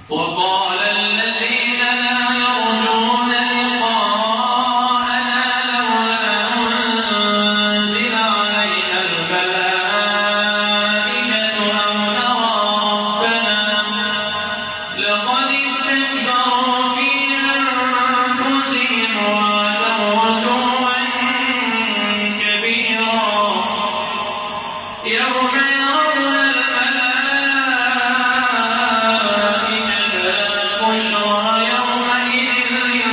وقال الذين لا يرجون لقاءنا لولا أنزل علينا الملائكة أو نرى ربنا لقد استكبروا في أنفسهم وعتوا عتوا كبيرا يوم يرون الملائكة لا بشرى يومئذ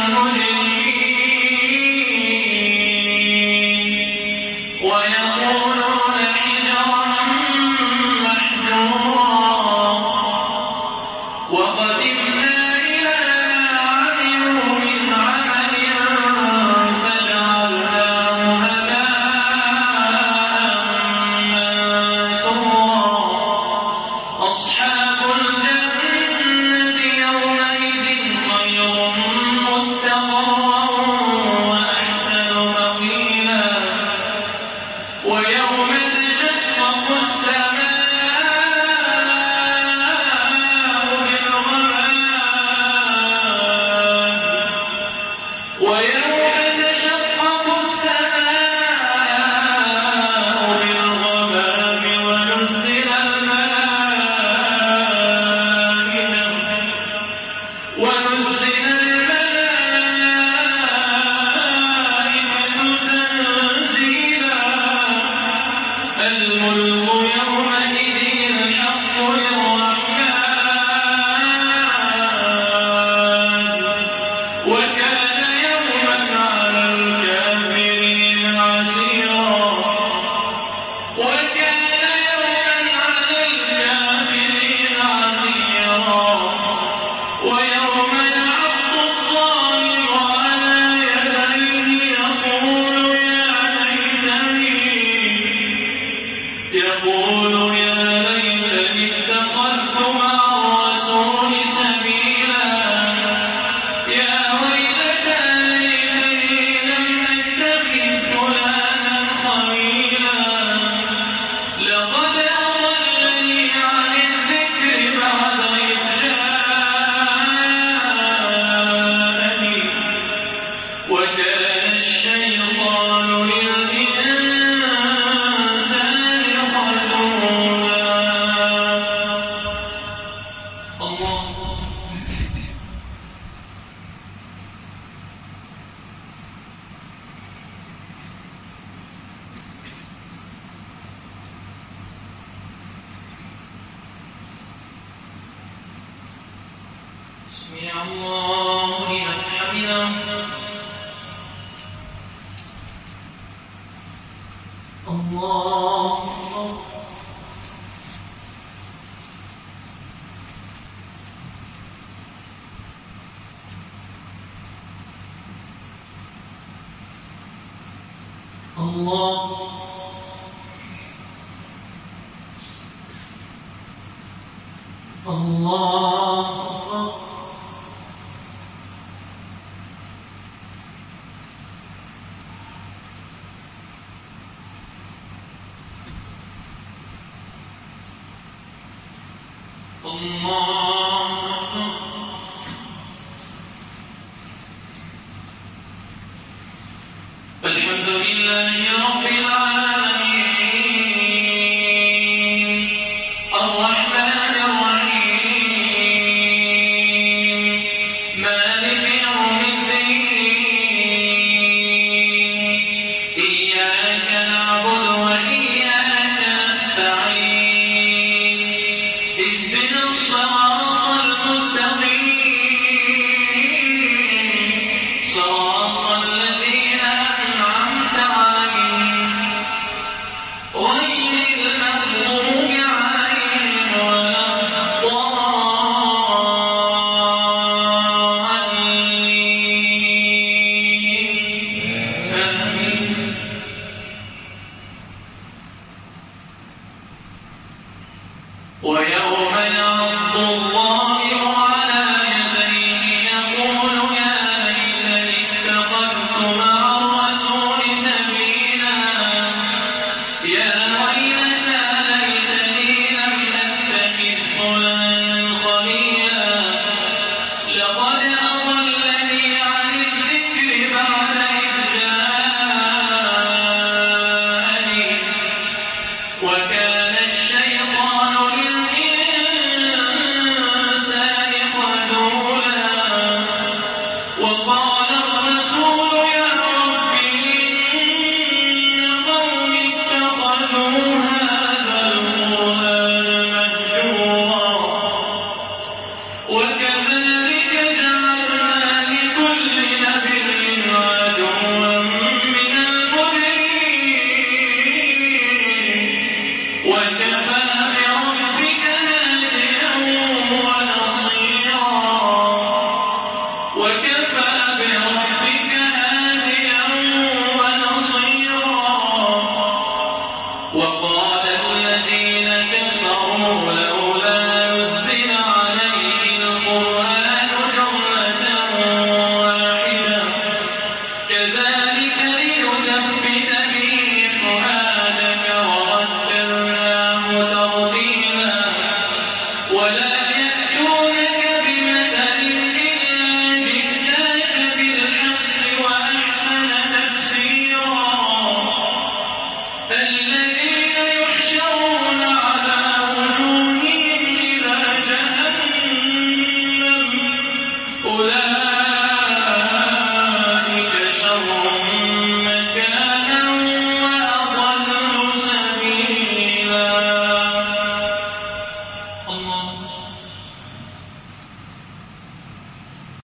للمجرمين ويقولون حجرا محجورا وقدمنا إلى ما عملوا من عمل فجعلناه هباء منثورا أصحاب الجنة يومئذ خير مستقرا وأحسن مقيلا ويوم تشقق السماء بالغمام ويوم تشقق السماء بالغمام ونزل الملائكة تنزيلا الملك يومئذ الحق للرحمن وكان يوما على الكافرين عسيرا وكان يوما على الكافرين عسيرا ويوم يعض الظالم على يديه يقول يا ليتني اتخذت مع الرسول سبيلا يا ويلتى ليتني لم اتخذ فلانا خليلا لقد أضلني عن الذكر بعد إذ جاءني وكان الشيطان للإنسان خذولا الله سمع الله لمن حمده الله الله الله الحمد لله رب العالمين الرحمن الرحيم مالك يوم الدين إياك نعبد وإياك نستعين اهدنا الصراط